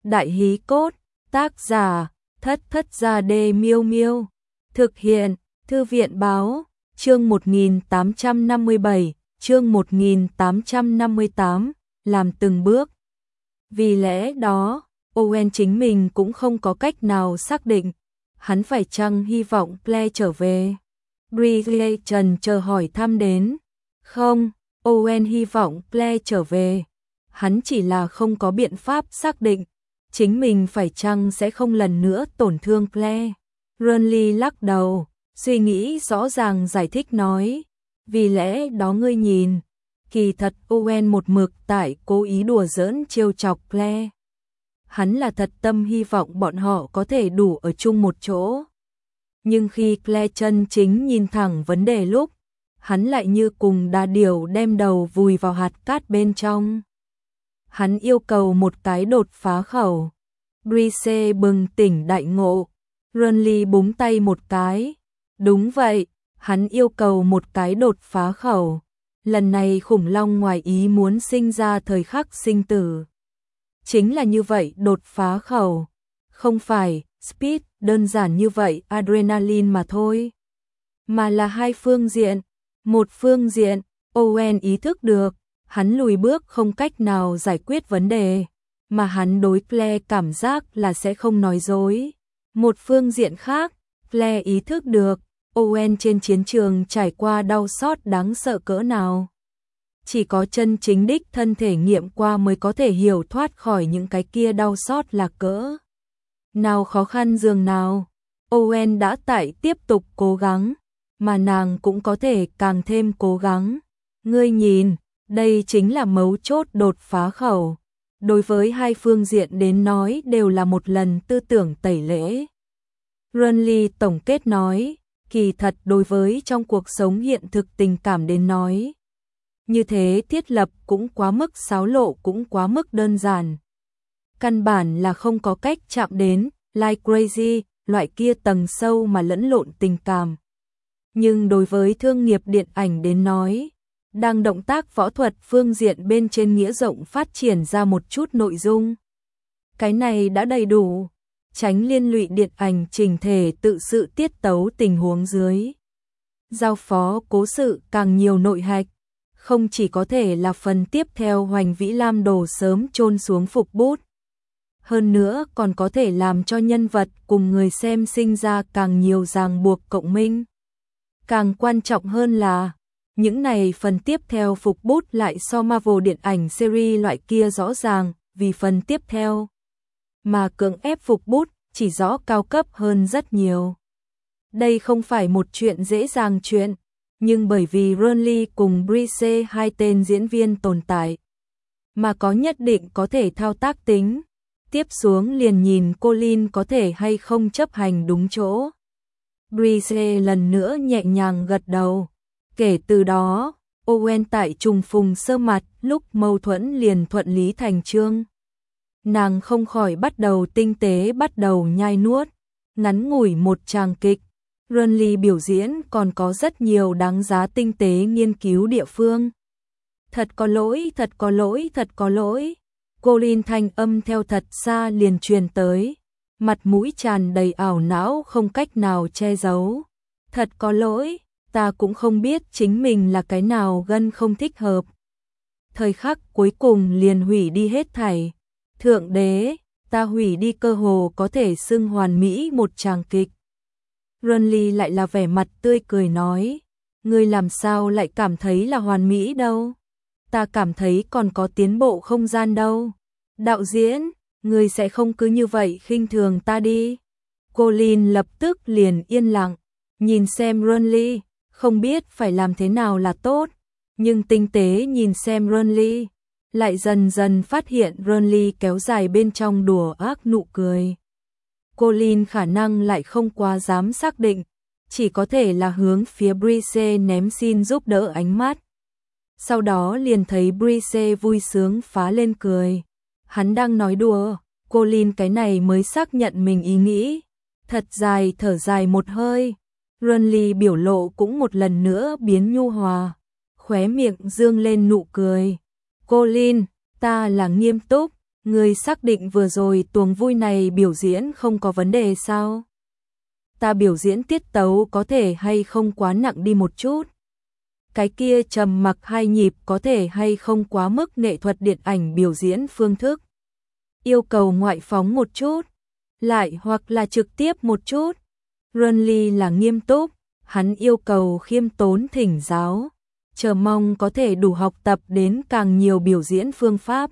Đại hí cốt, tác giả, Thất Thất Gia Đê Miêu Miêu. Thực hiện, Thư viện báo, chương 1857, chương 1858, làm từng bước. Vì lẽ đó, Owen chính mình cũng không có cách nào xác định, hắn phải chăng hy vọng Claire trở về. Bridget trần chờ hỏi thăm đến. Không, Owen hy vọng Claire trở về. Hắn chỉ là không có biện pháp xác định, chính mình phải chăng sẽ không lần nữa tổn thương Claire. Renly lắc đầu, suy nghĩ rõ ràng giải thích nói. Vì lẽ đó ngươi nhìn, kỳ thật Owen một mực tại cố ý đùa giỡn trêu chọc Claire. Hắn là thật tâm hy vọng bọn họ có thể đủ ở chung một chỗ. Nhưng khi Claire chân chính nhìn thẳng vấn đề lúc, hắn lại như cùng đà điểu đem đầu vùi vào hạt cát bên trong. Hắn yêu cầu một cái đột phá khẩu. Brice bừng tỉnh đại ngộ. Renly búng tay một cái. Đúng vậy, hắn yêu cầu một cái đột phá khẩu. Lần này khủng long ngoài ý muốn sinh ra thời khắc sinh tử. Chính là như vậy đột phá khẩu. Không phải speed đơn giản như vậy adrenaline mà thôi. Mà là hai phương diện. Một phương diện, Owen ý thức được, hắn lùi bước không cách nào giải quyết vấn đề, mà hắn đối Claire cảm giác là sẽ không nói dối. Một phương diện khác, Claire ý thức được, Owen trên chiến trường trải qua đau xót đáng sợ cỡ nào. Chỉ có chân chính đích thân thể nghiệm qua mới có thể hiểu thoát khỏi những cái kia đau xót là cỡ nào khó khăn dường nào. Owen đã tại tiếp tục cố gắng, mà nàng cũng có thể càng thêm cố gắng. Ngươi nhìn, đây chính là mấu chốt đột phá khẩu. Đối với hai phương diện đến nói đều là một lần tư tưởng tẩy lễ. Renly tổng kết nói, kỳ thật đối với trong cuộc sống hiện thực tình cảm đến nói. Như thế thiết lập cũng quá mức xáo lộ, cũng quá mức đơn giản. Căn bản là không có cách chạm đến, like crazy, loại kia tầng sâu mà lẫn lộn tình cảm. Nhưng đối với thương nghiệp điện ảnh đến nói, đang động tác võ thuật phương diện bên trên nghĩa rộng phát triển ra một chút nội dung. Cái này đã đầy đủ, tránh liên lụy điện ảnh chỉnh thể tự sự tiết tấu tình huống dưới. Giao phó cố sự càng nhiều nội hạch, không chỉ có thể là phần tiếp theo Hoành Vĩ Lam Đồ sớm chôn xuống phục bút. Hơn nữa còn có thể làm cho nhân vật cùng người xem sinh ra càng nhiều ràng buộc cộng minh. Càng quan trọng hơn là, những này phần tiếp theo phục bút lại so Marvel điện ảnh series loại kia rõ ràng, vì phần tiếp theo mà cưỡng ép phục bút chỉ rõ cao cấp hơn rất nhiều. Đây không phải một chuyện dễ dàng chuyện, nhưng bởi vì Renly cùng Brice hai tên diễn viên tồn tại, mà có nhất định có thể thao tác tính. Tiếp xuống liền nhìn Colin có thể hay không chấp hành đúng chỗ. Brice lần nữa nhẹ nhàng gật đầu. Kể từ đó, Owen tại trùng phùng sơ mặt lúc mâu thuẫn liền thuận lý thành chương. Nàng không khỏi bắt đầu tinh tế bắt đầu nhai nuốt. Ngắn ngủi một tràng kịch, Renly biểu diễn còn có rất nhiều đáng giá tinh tế nghiên cứu địa phương. Thật có lỗi, thật có lỗi, thật có lỗi. Colin thanh âm theo thật xa liền truyền tới, mặt mũi tràn đầy ảo não không cách nào che giấu. Thật có lỗi, ta cũng không biết chính mình là cái nào gân không thích hợp. Thời khắc cuối cùng liền hủy đi hết thảy. Thượng đế, ta hủy đi cơ hồ có thể xưng hoàn mỹ một tràng kịch. Renly lại là vẻ mặt tươi cười nói, ngươi làm sao lại cảm thấy là hoàn mỹ đâu? Ta cảm thấy còn có tiến bộ không gian đâu. Đạo diễn, ngươi sẽ không cứ như vậy khinh thường ta đi. Colin lập tức liền yên lặng, nhìn xem Renly, không biết phải làm thế nào là tốt, nhưng tinh tế nhìn xem Renly, lại dần dần phát hiện Renly kéo dài bên trong đùa ác nụ cười. Colin khả năng lại không quá dám xác định, chỉ có thể là hướng phía Brice ném xin giúp đỡ ánh mắt. Sau đó liền thấy Brice vui sướng phá lên cười. Hắn đang nói đùa, Colin cái này mới xác nhận mình ý nghĩ. Thật dài thở dài một hơi. Renly biểu lộ cũng một lần nữa biến nhu hòa, khóe miệng dương lên nụ cười. Colin, ta là nghiêm túc, Ngươi xác định vừa rồi tuồng vui này biểu diễn không có vấn đề sao? Ta biểu diễn tiết tấu có thể hay không quá nặng đi một chút? Cái kia trầm mặc 2 nhịp có thể hay không quá mức nghệ thuật điện ảnh biểu diễn phương thức? Yêu cầu ngoại phóng một chút, lại hoặc là trực tiếp một chút. Renly là nghiêm túc, hắn yêu cầu khiêm tốn thỉnh giáo, chờ mong có thể đủ học tập đến càng nhiều biểu diễn phương pháp.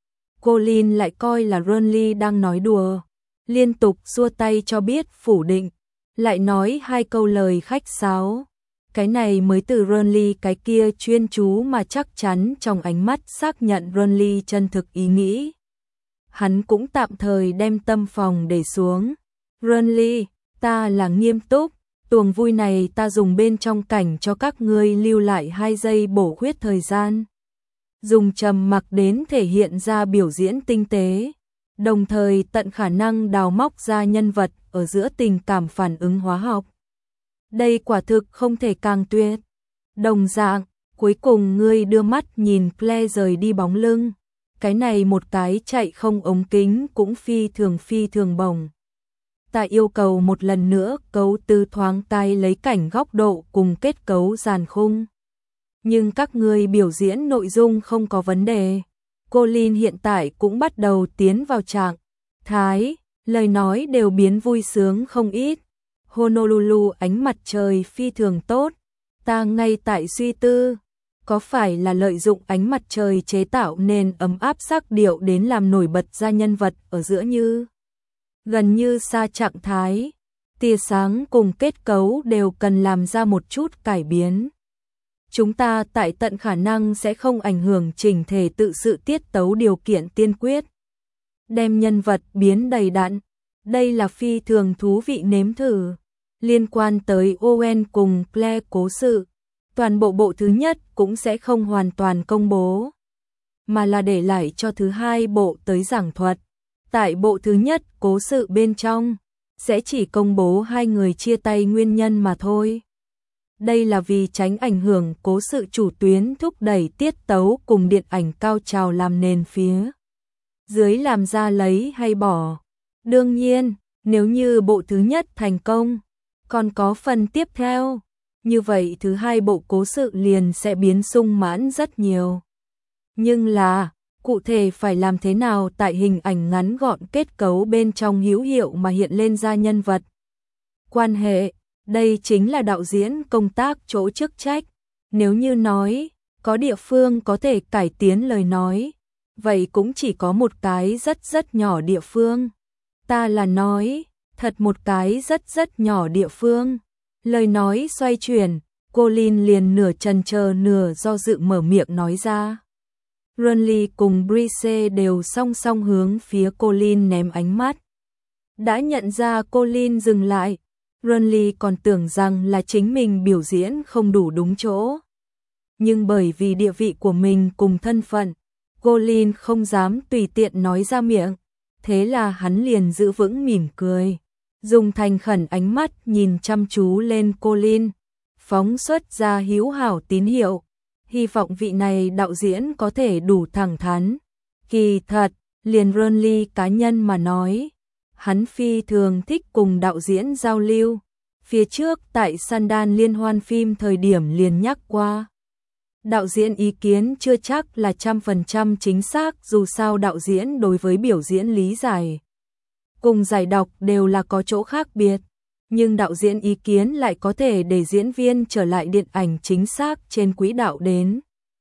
Colin lại coi là Renly đang nói đùa, liên tục xua tay cho biết phủ định, lại nói 2 câu lời khách sáo. Cái này mới từ Renly cái kia chuyên chú mà chắc chắn trong ánh mắt xác nhận Renly chân thực ý nghĩ. Hắn cũng tạm thời đem tâm phòng để xuống. Renly, ta là nghiêm túc, tuồng vui này ta dùng bên trong cảnh cho các ngươi lưu lại 2 giây bổ khuyết thời gian. Dùng trầm mặc đến thể hiện ra biểu diễn tinh tế, đồng thời tận khả năng đào móc ra nhân vật ở giữa tình cảm phản ứng hóa học. Đây quả thực không thể càng tuyệt. Đồng dạng, cuối cùng ngươi đưa mắt nhìn Claire rời đi bóng lưng. Cái này một cái chạy không ống kính cũng phi thường bổng. Ta yêu cầu một lần nữa cấu tư thoáng tay lấy cảnh góc độ cùng kết cấu dàn khung. Nhưng các ngươi biểu diễn nội dung không có vấn đề. Colin hiện tại cũng bắt đầu tiến vào trạng thái, lời nói đều biến vui sướng không ít. Honolulu ánh mặt trời phi thường tốt. Ta ngay tại suy tư, có phải là lợi dụng ánh mặt trời chế tạo nên ấm áp sắc điệu đến làm nổi bật ra nhân vật ở giữa như gần như xa trạng thái, tia sáng cùng kết cấu đều cần làm ra một chút cải biến. Chúng ta tại tận khả năng sẽ không ảnh hưởng chỉnh thể tự sự tiết tấu điều kiện tiên quyết. Đem nhân vật biến đầy đặn, đây là phi thường thú vị nếm thử. Liên quan tới Owen cùng Claire cố sự, toàn bộ bộ thứ nhất cũng sẽ không hoàn toàn công bố, mà là để lại cho thứ 2 bộ tới giảng thuật. Tại bộ thứ nhất cố sự bên trong, sẽ chỉ công bố 2 người chia tay nguyên nhân mà thôi. Đây là vì tránh ảnh hưởng cố sự chủ tuyến thúc đẩy tiết tấu cùng điện ảnh cao trào làm nền phía dưới làm ra lấy hay bỏ. Đương nhiên, nếu như bộ thứ nhất thành công, còn có phần tiếp theo, như vậy thứ 2 bộ cố sự liền sẽ biến sung mãn rất nhiều. Nhưng là, cụ thể phải làm thế nào tại hình ảnh ngắn gọn kết cấu bên trong hữu hiệu mà hiện lên ra nhân vật quan hệ, đây chính là đạo diễn công tác chỗ chức trách. Nếu như nói, có địa phương có thể cải tiến lời nói, vậy cũng chỉ có một cái rất nhỏ địa phương. Ta là nói, thật một cái rất nhỏ địa phương. Lời nói xoay chuyển, Colin liền nửa chần chờ nửa do dự mở miệng nói ra. Renly cùng Brice đều song song hướng phía Colin ném ánh mắt. Đã nhận ra Colin dừng lại, Renly còn tưởng rằng là chính mình biểu diễn không đủ đúng chỗ. Nhưng bởi vì địa vị của mình cùng thân phận, Colin không dám tùy tiện nói ra miệng, thế là hắn liền giữ vững mỉm cười, dùng thành khẩn ánh mắt nhìn chăm chú lên Colin, phóng xuất ra hữu hảo tín hiệu, hy vọng vị này đạo diễn có thể đủ thẳng thắn. Kỳ thật, liền Renly cá nhân mà nói, hắn phi thường thích cùng đạo diễn giao lưu, phía trước tại Sundance liên hoan phim thời điểm liền nhắc qua. Đạo diễn ý kiến chưa chắc là 100% chính xác, dù sao đạo diễn đối với biểu diễn lý giải cùng giải đọc đều là có chỗ khác biệt, nhưng đạo diễn ý kiến lại có thể để diễn viên trở lại điện ảnh chính xác trên quỹ đạo đến,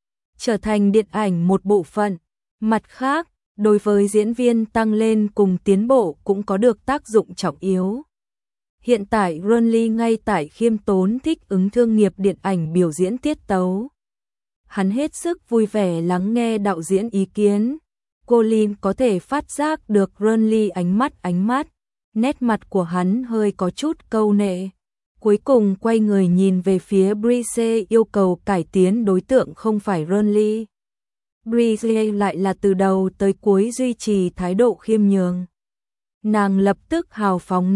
trở thành điện ảnh một bộ phận. Mặt khác, đối với diễn viên tăng lên cùng tiến bộ cũng có được tác dụng trọng yếu. Hiện tại Renly ngay tại khiêm tốn thích ứng thương nghiệp điện ảnh biểu diễn tiết tấu. Hắn hết sức vui vẻ lắng nghe đạo diễn ý kiến. Colin có thể phát giác được Renly ánh mắt, nét mặt của hắn hơi có chút câu nệ. Cuối cùng quay người nhìn về phía Brice, yêu cầu cải tiến đối tượng không phải Renly. Brice lại là từ đầu tới cuối duy trì thái độ khiêm nhường. Nàng lập tức hào phóng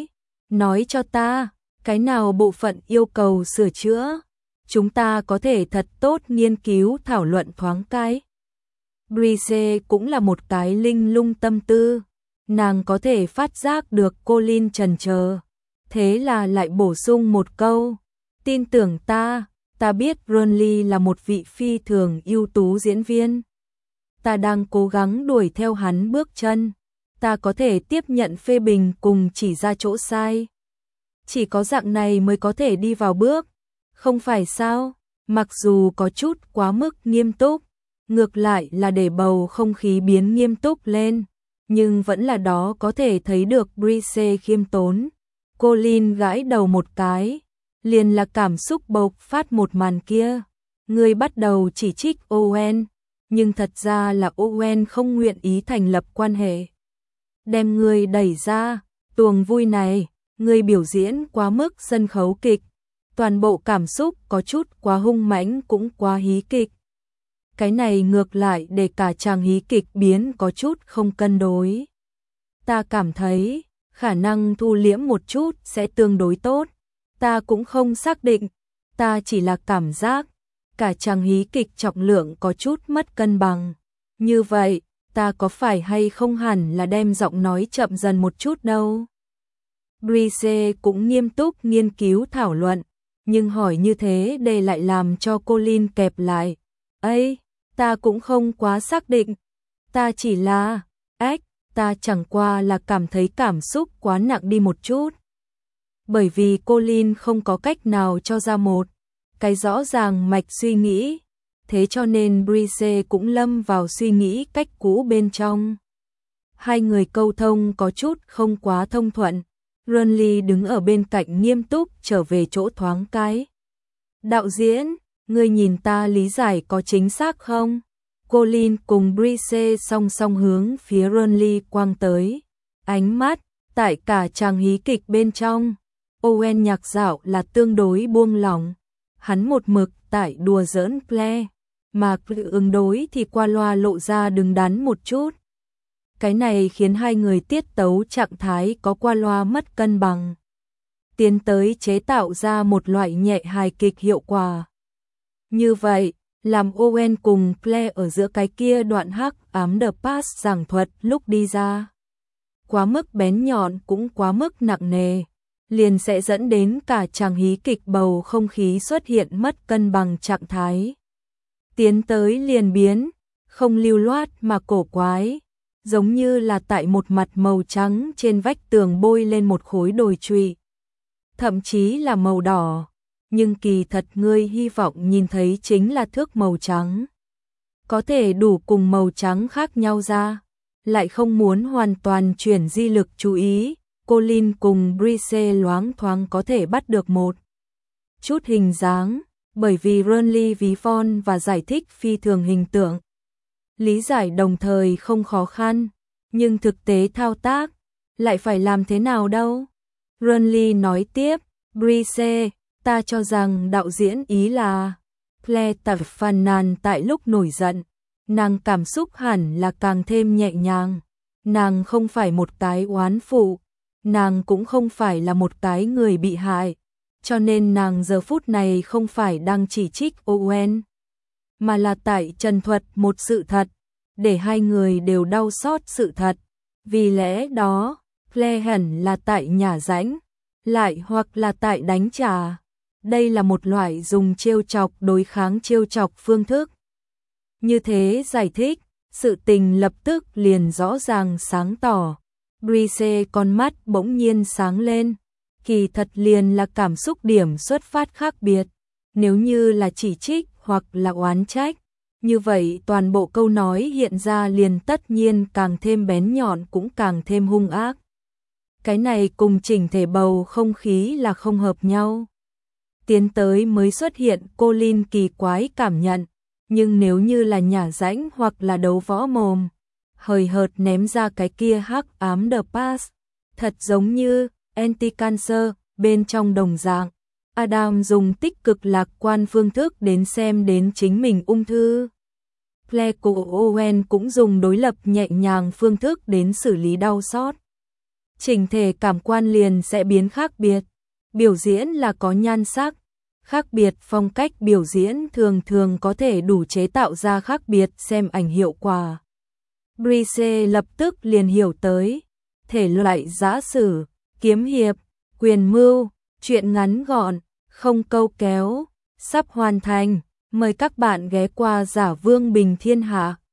nói cho ta, cái nào bộ phận yêu cầu sửa chữa, chúng ta có thể thật tốt nghiên cứu thảo luận thoáng cái. Brice cũng là một cái linh lung tâm tư, nàng có thể phát giác được Colin chần chờ, thế là lại bổ sung một câu, tin tưởng ta biết Ronly là một vị phi thường ưu tú diễn viên. Ta đang cố gắng đuổi theo hắn bước chân, ta có thể tiếp nhận phê bình cùng chỉ ra chỗ sai. Chỉ có dạng này mới có thể đi vào bước, không phải sao? Mặc dù có chút quá mức nghiêm túc, ngược lại là để bầu không khí biến nghiêm túc lên, nhưng vẫn là đó có thể thấy được Brice khiêm tốn. Colin gãi đầu một cái, liền là cảm xúc bộc phát một màn kia. Người bắt đầu chỉ trích Owen, nhưng thật ra là Owen không nguyện ý thành lập quan hệ. Đem người đẩy ra, tuồng vui này, người biểu diễn quá mức sân khấu kịch, toàn bộ cảm xúc có chút quá hung mãnh cũng quá hí kịch. Cái này ngược lại để cả chàng hí kịch biến có chút không cân đối. Ta cảm thấy, khả năng thu liễm một chút sẽ tương đối tốt. Ta cũng không xác định, ta chỉ là cảm giác, cả chàng hí kịch trọng lượng có chút mất cân bằng. Như vậy, ta có phải hay không hẳn là đem giọng nói chậm dần một chút đâu. Brice cũng nghiêm túc nghiên cứu thảo luận, nhưng hỏi như thế đây lại làm cho Colin kẹp lại. Ây, ta cũng không quá xác định, ta chỉ là, ta chẳng qua là cảm thấy cảm xúc quá nặng đi một chút. Bởi vì Colin không có cách nào cho ra một cái rõ ràng mạch suy nghĩ, thế cho nên Brice cũng lâm vào suy nghĩ cách cũ bên trong. Hai người câu thông có chút không quá thông thuận. Ronly đứng ở bên cạnh nghiêm túc trở về chỗ thoáng cái. Đạo diễn, ngươi nhìn ta lý giải có chính xác không? Colin cùng Brice song song hướng phía Ronly quang tới. Ánh mắt, tại cả chàng hí kịch bên trong, Owen nhạc dạo là tương đối buông lỏng. Hắn một mực tại đùa giỡn Claire, mà ứng đối thì qua loa lộ ra đứng đắn một chút. Cái này khiến hai người tiết tấu trạng thái có qua loa mất cân bằng, tiến tới chế tạo ra một loại nhẹ hài kịch hiệu quả. Như vậy, làm Owen cùng Claire ở giữa cái kia đoạn hắc ám The Past giảng thuật lúc đi ra. Quá mức bén nhọn cũng quá mức nặng nề, liền sẽ dẫn đến cả chàng hí kịch bầu không khí xuất hiện mất cân bằng trạng thái. Tiến tới liền biến, không lưu loát mà cổ quái, giống như là tại một mặt màu trắng trên vách tường bôi lên một khối đồi trụy, thậm chí là màu đỏ, nhưng kỳ thật ngươi hy vọng nhìn thấy chính là thước màu trắng. Có thể đủ cùng màu trắng khác nhau ra, lại không muốn hoàn toàn chuyển di lực chú ý. Colin cùng Brice loáng thoáng có thể bắt được một chút hình dáng, bởi vì Ronly ví von và giải thích phi thường hình tượng. Lý giải đồng thời không khó khăn, nhưng thực tế thao tác, lại phải làm thế nào đâu? Ronly nói tiếp, Brice, ta cho rằng đạo diễn ý là Claire tập phàn nàn tại lúc nổi giận, nàng cảm xúc hẳn là càng thêm nhẹ nhàng, nàng không phải một cái oán phụ, nàng cũng không phải là một cái người bị hại, cho nên nàng giờ phút này không phải đang chỉ trích Owen, mà là tại trần thuật một sự thật, để hai người đều đau xót sự thật. Vì lẽ đó, Claire hẳn là tại nhả rãnh, lại hoặc là tại đánh trả. Đây là một loại dùng trêu chọc đối kháng trêu chọc phương thức. Như thế giải thích, sự tình lập tức liền rõ ràng sáng tỏ. Brice con mắt bỗng nhiên sáng lên, kỳ thật liền là cảm xúc điểm xuất phát khác biệt. Nếu như là chỉ trích hoặc là oán trách, như vậy toàn bộ câu nói hiện ra liền tất nhiên càng thêm bén nhọn cũng càng thêm hung ác. Cái này cùng chỉnh thể bầu không khí là không hợp nhau. Tiến tới mới xuất hiện Colin kỳ quái cảm nhận, nhưng nếu như là nhả rãnh hoặc là đấu võ mồm, hời hợt ném ra cái kia hắc ám The Past, thật giống như Anti-Cancer bên trong đồng dạng. Adam dùng tích cực lạc quan phương thức đến xem đến chính mình ung thư. Claire của Owen cũng dùng đối lập nhẹ nhàng phương thức đến xử lý đau xót. Chỉnh thể cảm quan liền sẽ biến khác biệt. Biểu diễn là có nhan sắc, Khác biệt phong cách biểu diễn thường thường có thể đủ chế tạo ra khác biệt xem ảnh hiệu quả. Brice lập tức liền hiểu tới thể loại giã sử, kiếm hiệp, quyền mưu, truyện ngắn gọn, không câu kéo, sắp hoàn thành. Mời các bạn ghé qua Giả Vương Bình Thiên Hạ.